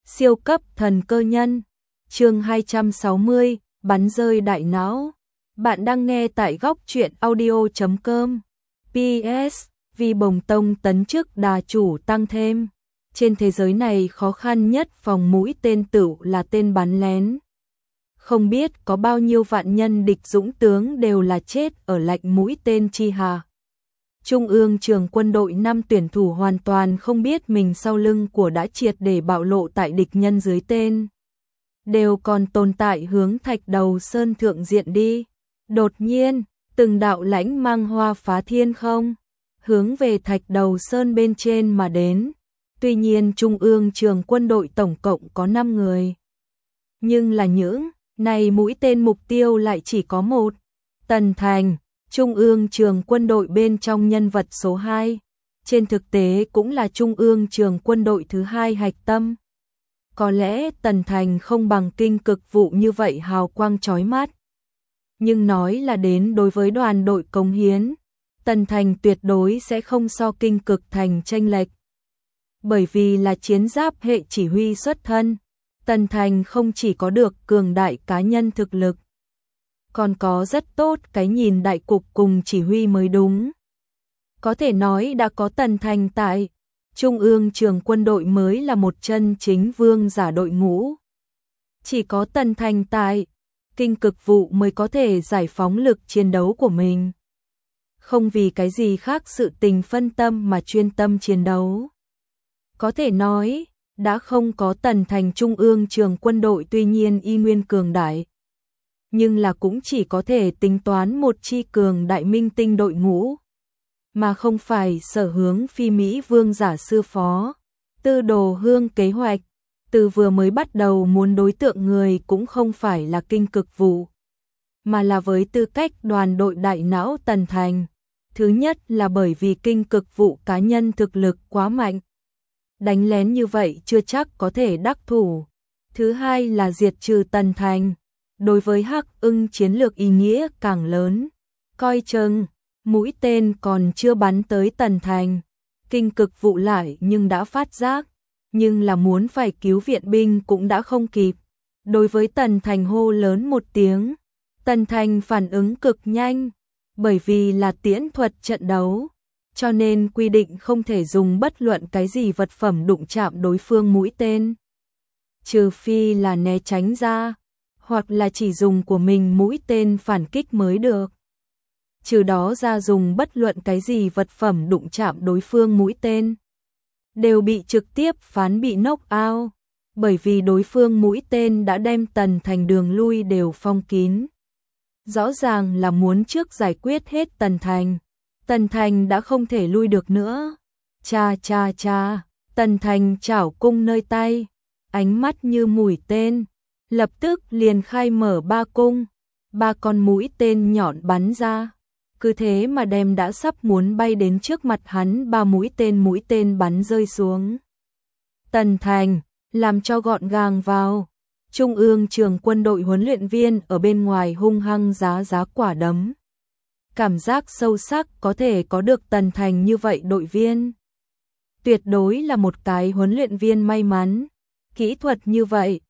Siêu cấp thần cơ nhân. Chương 260, bắn rơi đại não. Bạn đang nghe tại góc truyện audio.com. PS, vì Bồng Tông tấn chức đà chủ tăng thêm. Trên thế giới này khó khăn nhất phòng mũi tên tửu là tên bắn lén. Không biết có bao nhiêu vạn nhân địch dũng tướng đều là chết ở lạnh mũi tên chi hà. Trung ương trường quân đội 5 tuyển thủ hoàn toàn không biết mình sau lưng của đã triệt để bạo lộ tại địch nhân dưới tên. Đều còn tồn tại hướng Thạch Đầu Sơn thượng diện đi. Đột nhiên, từng đạo lãnh mang hoa phá thiên không, hướng về Thạch Đầu Sơn bên trên mà đến. Tuy nhiên Trung ương trường quân đội tổng cộng có 5 người. Nhưng là những này mũi tên mục tiêu lại chỉ có một. Tần Thành, Trung ương trường quân đội bên trong nhân vật số 2. Trên thực tế cũng là Trung ương trường quân đội thứ 2 hạch tâm. Có lẽ Tần Thành không bằng Kinh Cực Vụ như vậy hào quang chói mắt. Nhưng nói là đến đối với đoàn đội cống hiến, Tần Thành tuyệt đối sẽ không so Kinh Cực Thành chênh lệch. Bởi vì là chiến giáp hệ chỉ huy xuất thân, Tần Thành không chỉ có được cường đại cá nhân thực lực, còn có rất tốt cái nhìn đại cục cùng chỉ huy mới đúng. Có thể nói đã có Tần Thành tại Trung ương trường quân đội mới là một chân chính vương giả đội ngũ. Chỉ có Tần Thành tại Kinh Cực Vụ mới có thể giải phóng lực chiến đấu của mình. Không vì cái gì khác sự tình phân tâm mà chuyên tâm chiến đấu. Có thể nói, đã không có Tần Thành Trung ương trường quân đội tuy nhiên y nguyên cường đại. Nhưng là cũng chỉ có thể tính toán một chi cường đại minh tinh đội ngũ. Mà không phải sở hướng phi Mỹ vương giả sư phó. Tư Đồ Hương kế hoạch, từ vừa mới bắt đầu muốn đối tượng người cũng không phải là Kinh Cực Vụ, mà là với tư cách đoàn đội đại não Tần Thành. Thứ nhất là bởi vì Kinh Cực Vụ cá nhân thực lực quá mạnh. Đánh lén như vậy chưa chắc có thể đắc thủ. Thứ hai là diệt trừ Tần Thành. Đối với Hắc Ưng chiến lược ý nghĩa càng lớn. Coi chừng, mũi tên còn chưa bắn tới Tần Thành. Kinh Cực Vụ lại nhưng đã phát giác. Nhưng là muốn phải cứu viện binh cũng đã không kịp. Đối với Tần Thành hô lớn một tiếng. Tần Thành phản ứng cực nhanh. Bởi vì là tiễn thuật trận đấu. Cho nên quy định không thể dùng bất luận cái gì vật phẩm đụng chạm đối phương mũi tên. Trừ phi là né tránh ra. Hoặc là chỉ dùng của mình mũi tên phản kích mới được. Trừ đó ra dùng bất luận cái gì vật phẩm đụng chạm đối phương mũi tên đều bị trực tiếp phán bị knock out, bởi vì đối phương mũi tên đã đem Tần Thành đường lui đều phong kín. Rõ ràng là muốn trước giải quyết hết Tần Thành. Tần Thành đã không thể lui được nữa. Cha cha cha, Tần Thành chảo cung nơi tay, ánh mắt như mũi tên, lập tức liền khai mở 3 cung, 3 con mũi tên nhọn bắn ra. Cứ thế mà đem đã sắp muốn bay đến trước mặt hắn 3 mũi tên bắn rơi xuống. Tần Thành, làm cho gọn gàng vào. Trung ương trường quân đội huấn luyện viên ở bên ngoài hung hăng giá quả đấm. Cảm giác sâu sắc có thể có được Tần Thành như vậy đội viên. Tuyệt đối là một cái huấn luyện viên may mắn. Kỹ thuật như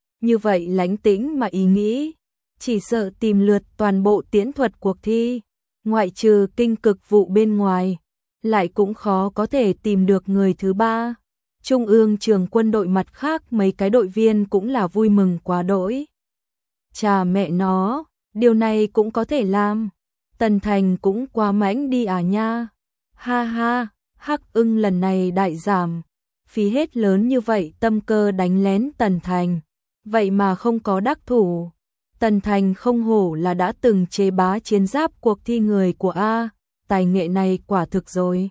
vậy lánh tĩnh mà ý nghĩ. Chỉ sợ tìm lượt toàn bộ tiễn thuật cuộc thi. Ngoại trừ Kinh Cực Vụ bên ngoài, lại cũng khó có thể tìm được người thứ 3. Trung ương trường quân đội mặt khác mấy cái đội viên cũng là vui mừng quá đỗi. Chà mẹ nó, điều này cũng có thể làm. Tần Thành cũng quá mãnh đi à nha. Ha ha, Hắc Ưng lần này đại giảm. Phí hết lớn như vậy tâm cơ đánh lén Tần Thành. Vậy mà không có đắc thủ. Tần Thành không hổ là đã từng chế bá chiến giáp cuộc thi người của A. Tài nghệ này quả thực rồi.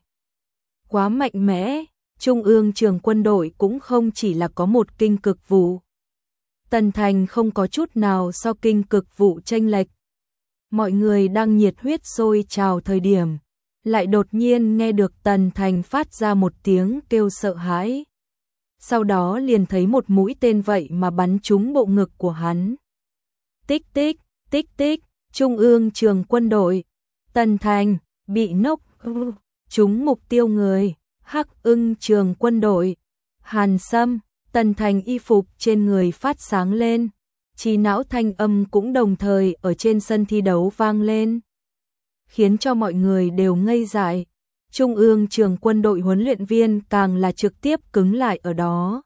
Quá mạnh mẽ. Trung ương trường quân đội cũng không chỉ là có một Kinh Cực Vụ. Tần Thành không có chút nào so Kinh Cực Vụ chênh lệch. Mọi người đang nhiệt huyết sôi trào thời điểm, lại đột nhiên nghe được Tần Thành phát ra một tiếng kêu sợ hãi. Sau đó liền thấy một mũi tên vậy mà bắn trúng bộ ngực của hắn. Tích tích, tích tích, Trung ương trường quân đội. Tần Thành, bị knock trúng mục tiêu người. Hắc Ưng trường quân đội. Hàn Sâm, Tần Thành y phục trên người phát sáng lên, trí não thanh âm cũng đồng thời ở trên sân thi đấu vang lên, khiến cho mọi người đều ngây dại. Trung ương trường quân đội huấn luyện viên càng là trực tiếp cứng lại ở đó.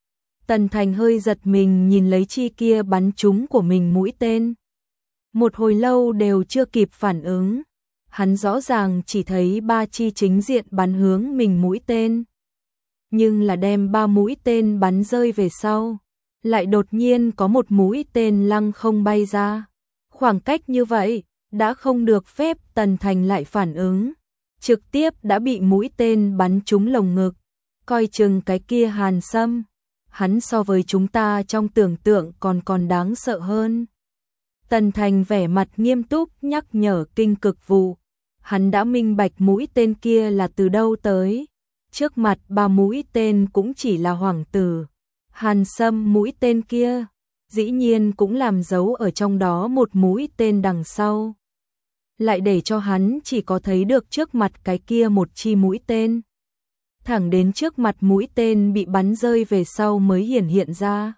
Tần Thành hơi giật mình nhìn lấy chi kia bắn trúng của mình mũi tên. Một hồi lâu đều chưa kịp phản ứng. Hắn rõ ràng chỉ thấy 3 chi chính diện bắn hướng mình mũi tên. Nhưng là đem 3 mũi tên bắn rơi về sau. Lại đột nhiên có một mũi tên lăng không bay ra. Khoảng cách như vậy, đã không được phép. Tần Thành lại phản ứng. Trực tiếp đã bị mũi tên bắn trúng lồng ngực. Coi chừng cái kia Hàn Sâm. Hắn so với chúng ta trong tưởng tượng còn đáng sợ hơn. Tần Thành vẻ mặt nghiêm túc nhắc nhở Kinh Cực Vụ. Hắn đã minh bạch mũi tên kia là từ đâu tới. Trước mặt 3 mũi tên cũng chỉ là hoàng tử. Hàn Sâm mũi tên kia, dĩ nhiên cũng làm dấu ở trong đó một mũi tên đằng sau. Lại để cho hắn chỉ có thấy được trước mặt cái kia một chi mũi tên. Thẳng đến trước mặt mũi tên bị bắn rơi về sau mới hiển hiện ra.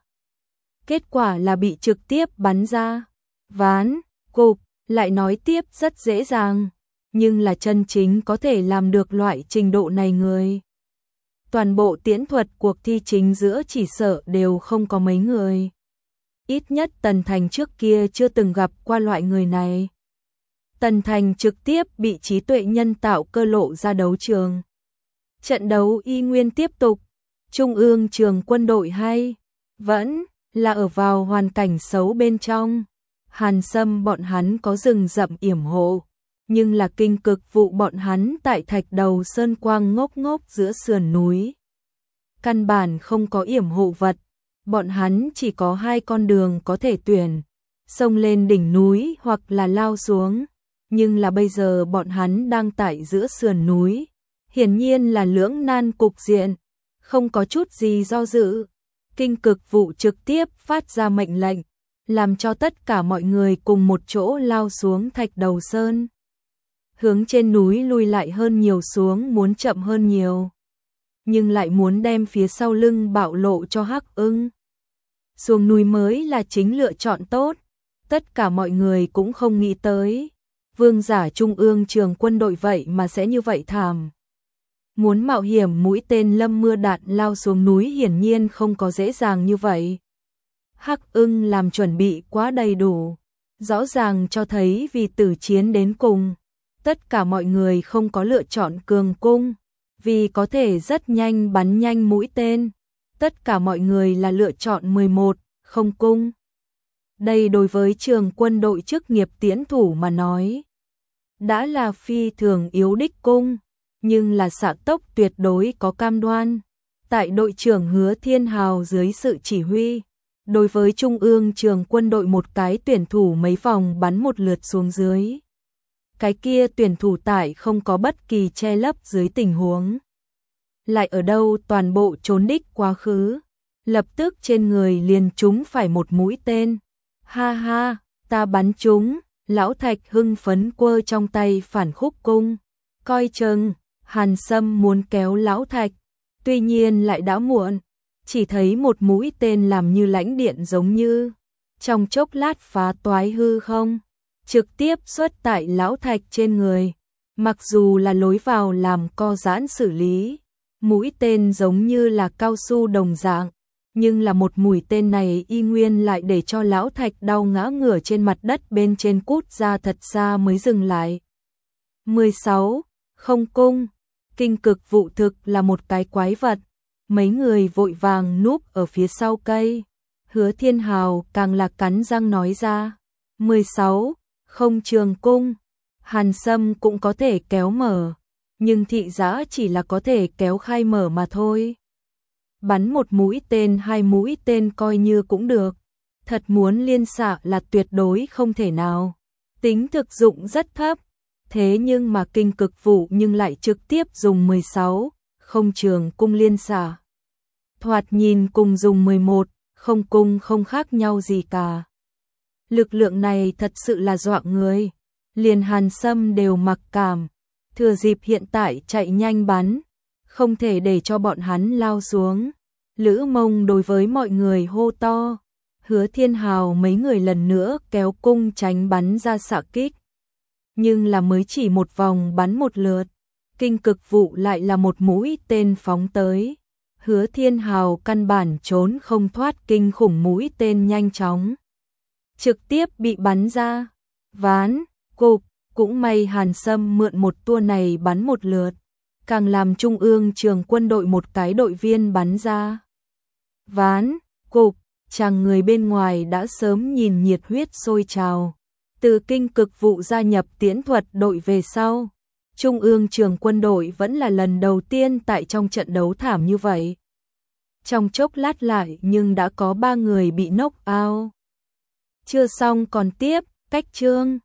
Kết quả là bị trực tiếp bắn ra. Ván, cục, lại nói tiếp rất dễ dàng. Nhưng là chân chính có thể làm được loại trình độ này người. Toàn bộ tiễn thuật cuộc thi chính giữa chỉ sợ đều không có mấy người. Ít nhất Tần Thành trước kia chưa từng gặp qua loại người này. Tần Thành trực tiếp bị trí tuệ nhân tạo cơ lộ ra đấu trường. Trận đấu y nguyên tiếp tục. Trung ương trường quân đội hay vẫn là ở vào hoàn cảnh xấu bên trong. Hàn Sâm bọn hắn có rừng rậm yểm hộ, nhưng là Kinh Cực Vụ bọn hắn tại Thạch Đầu Sơn Quang ngốc ngốc giữa sườn núi. Căn bản không có yểm hộ vật, bọn hắn chỉ có 2 con đường có thể tuyển, xông lên đỉnh núi hoặc là lao xuống, nhưng là bây giờ bọn hắn đang tại giữa sườn núi, hiển nhiên là lưỡng nan cục diện, không có chút gì do dự. Kinh Cực Vụ trực tiếp phát ra mệnh lệnh, làm cho tất cả mọi người cùng một chỗ lao xuống Thạch Đầu Sơn. Hướng trên núi lui lại hơn nhiều xuống muốn chậm hơn nhiều, nhưng lại muốn đem phía sau lưng bạo lộ cho Hắc Ưng. Xuống núi mới là chính lựa chọn tốt, tất cả mọi người cũng không nghĩ tới. Vương giả trung ương trường quân đội vậy mà sẽ như vậy thảm. Muốn mạo hiểm mũi tên lâm mưa đạn lao xuống núi hiển nhiên không có dễ dàng như vậy. Hắc Ưng làm chuẩn bị quá đầy đủ, rõ ràng cho thấy vì tử chiến đến cùng. Tất cả mọi người không có lựa chọn cường cung, vì có thể rất nhanh bắn nhanh mũi tên. Tất cả mọi người là lựa chọn 11, không cung. Đây đối với trường quân đội chức nghiệp tiễn thủ mà nói, đã là phi thường yếu đích cung, nhưng là xạ tốc tuyệt đối có cam đoan. Tại đội trưởng Hứa Thiên Hào dưới sự chỉ huy, đối với trung ương trường quân đội một cái tuyển thủ mấy vòng bắn một lượt xuống dưới. Cái kia tuyển thủ tại không có bất kỳ che lấp dưới tình huống. Lại ở đâu toàn bộ trốn đích quá khứ. Lập tức trên người liền trúng phải một mũi tên. Ha ha, ta bắn trúng. Lão Thạch hưng phấn quơ trong tay phản khúc cung. Coi chừng, Hàn Sâm muốn kéo Lão Thạch. Tuy nhiên lại đã muộn. Chỉ thấy một mũi tên làm như lãnh điện giống như. Trong chốc lát phá toái hư không. Trực tiếp xuất tại Lão Thạch trên người. Mặc dù là lối vào làm co giãn xử lý, mũi tên giống như là cao su đồng dạng, nhưng là một mũi tên này y nguyên lại để cho Lão Thạch đau ngã ngửa trên mặt đất bên trên cút ra thật xa mới dừng lại. 16. Không cung. Kinh Cực Vụ thực là một cái quái vật. Mấy người vội vàng núp ở phía sau cây. Hứa Thiên Hào càng là cắn răng nói ra. 16. Không trường cung. Hàn Sâm cũng có thể kéo mở, nhưng thị giã chỉ là có thể kéo khai mở mà thôi. Bắn một mũi tên 2 mũi tên coi như cũng được. Thật muốn liên xạ là tuyệt đối không thể nào. Tính thực dụng rất thấp. Thế nhưng mà Kinh Cực Vụ nhưng lại trực tiếp dùng 16, không trường cung liên xạ. Thoạt nhìn cùng dùng 11, không cung không khác nhau gì cả. Lực lượng này thật sự là dọa người. Liền Hàn Sâm đều mặc cảm. Thừa dịp hiện tại chạy nhanh bắn. Không thể để cho bọn hắn lao xuống. Lữ Mông đối với mọi người hô to. Hứa Thiên Hào mấy người lần nữa kéo cung tránh bắn ra xạ kích. Nhưng là mới chỉ một vòng bắn một lượt. Kinh cực vụ lại là một mũi tên phóng tới. Hứa Thiên Hào căn bản trốn không thoát kinh khủng mũi tên nhanh chóng. Trực tiếp bị bắn ra. Ván, cục, cũng may Hàn Sâm mượn một tua này bắn một lượt. Càng làm Trung ương trường quân đội một cái đội viên bắn ra. Ván, cục, chàng người bên ngoài đã sớm nhìn nhiệt huyết sôi trào. Từ kinh cực vụ gia nhập tiễn thuật đội về sau, Trung ương trường quân đội vẫn là lần đầu tiên tại trong trận đấu thảm như vậy. Trong chốc lát lại nhưng đã có 3 người bị knock out. Chưa xong còn tiếp, cách chương.